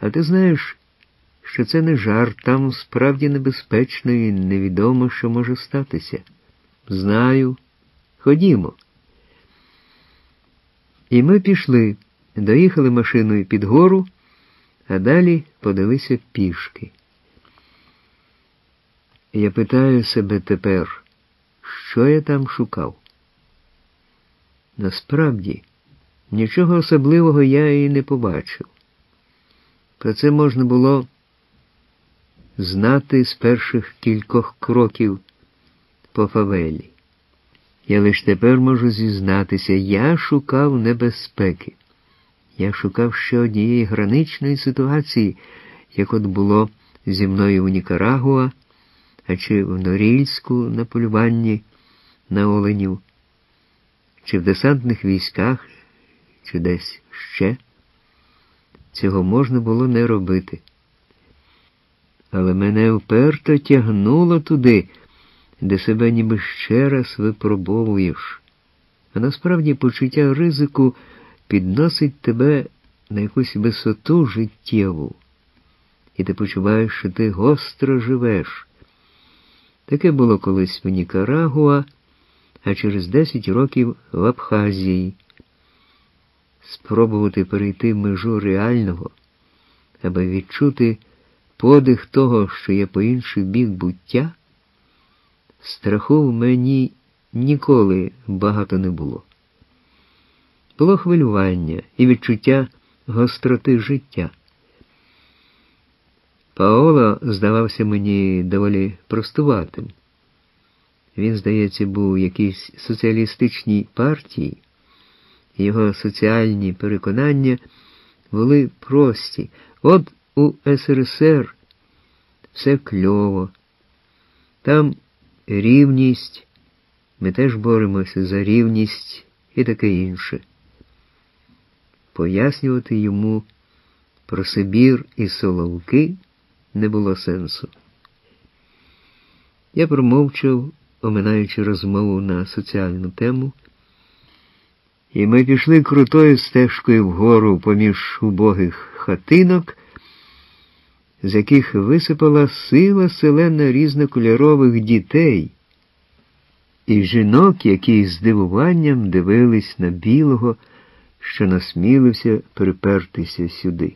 А ти знаєш, що це не жарт, там справді небезпечно і невідомо, що може статися. Знаю. Ходімо. І ми пішли, доїхали машиною під гору, а далі подалися пішки. Я питаю себе тепер, що я там шукав? Насправді, нічого особливого я і не побачив. Про це можна було знати з перших кількох кроків по фавелі. Я лише тепер можу зізнатися, я шукав небезпеки. Я шукав ще однієї граничної ситуації, як от було зі мною в Нікарагуа, а чи в Норільську на полюванні на оленів, чи в десантних військах, чи десь ще. Цього можна було не робити. Але мене вперто тягнуло туди, де себе ніби ще раз випробовуєш. А насправді почуття ризику підносить тебе на якусь висоту життєву. І ти почуваєш, що ти гостро живеш. Таке було колись в Нікарагуа, а через 10 років в Абхазії. Спробувати перейти межу реального, аби відчути подих того, що є по інший бік буття, страху в мені ніколи багато не було. Було хвилювання і відчуття гостроти життя. Паоло здавався мені доволі простуватим. Він, здається, був у якійсь соціалістичній партії. Його соціальні переконання були прості. От у СРСР все кльово. Там рівність, ми теж боремося за рівність і таке інше. Пояснювати йому про Сибір і Соловки не було сенсу. Я промовчав, оминаючи розмову на соціальну тему, і ми пішли крутою стежкою вгору поміж убогих хатинок, з яких висипала сила селена різнокольорових дітей і жінок, які з здивуванням дивились на білого, що насмілився припертися сюди.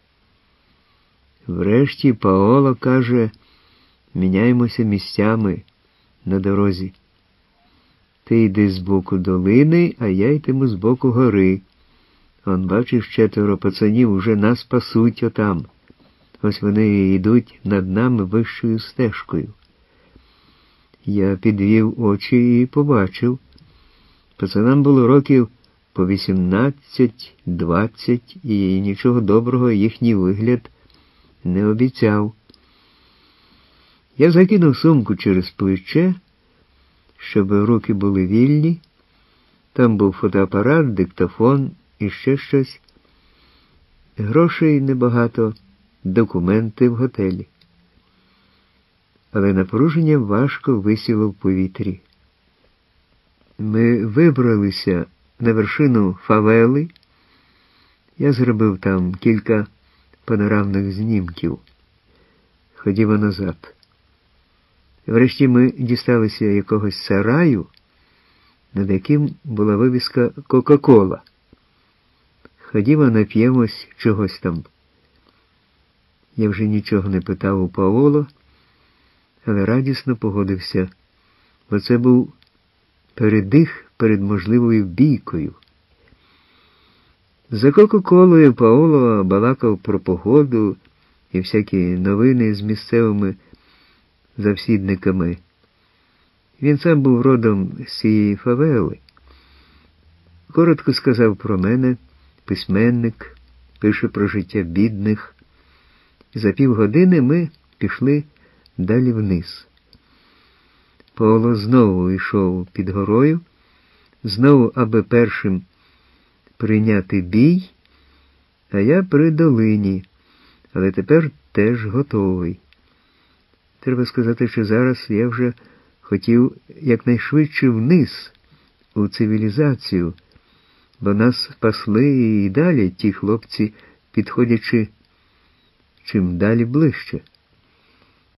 Врешті Паоло каже, міняємося місцями на дорозі. Ти йди з боку долини, а я йтиму з боку гори. Он, бачиш, 4 пацанів уже нас пасуть отам. Ось вони йдуть над нами вищою стежкою. Я підвів очі і побачив. Пацанам було років по 18-20, і нічого доброго їхній вигляд не обіцяв. Я закинув сумку через плече, щоб руки були вільні. Там був фотоапарат, диктофон і ще щось. Грошей небагато, документи в готелі. Але напруження важко висіло в повітрі. Ми вибралися на вершину фавели. Я зробив там кілька панорамних знімків. Ходімо назад. Врешті ми дісталися якогось сараю, над яким була вивіска «Кока-кола». Ходімо, нап'ємось чогось там. Я вже нічого не питав у Паоло, але радісно погодився, бо це був передих перед можливою бійкою. За Кока-колою Паоло балакав про погоду і всякі новини з місцевими завсідниками. Він сам був родом з цієї фавели. Коротко сказав про мене, письменник, пише про життя бідних. За півгодини ми пішли далі вниз. Паоло знову йшов під горою, знову, аби першим прийняти бій, а я при долині, але тепер теж готовий. Треба сказати, що зараз я вже хотів якнайшвидше вниз, у цивілізацію, бо нас спасли і далі ті хлопці, підходячи чим далі ближче.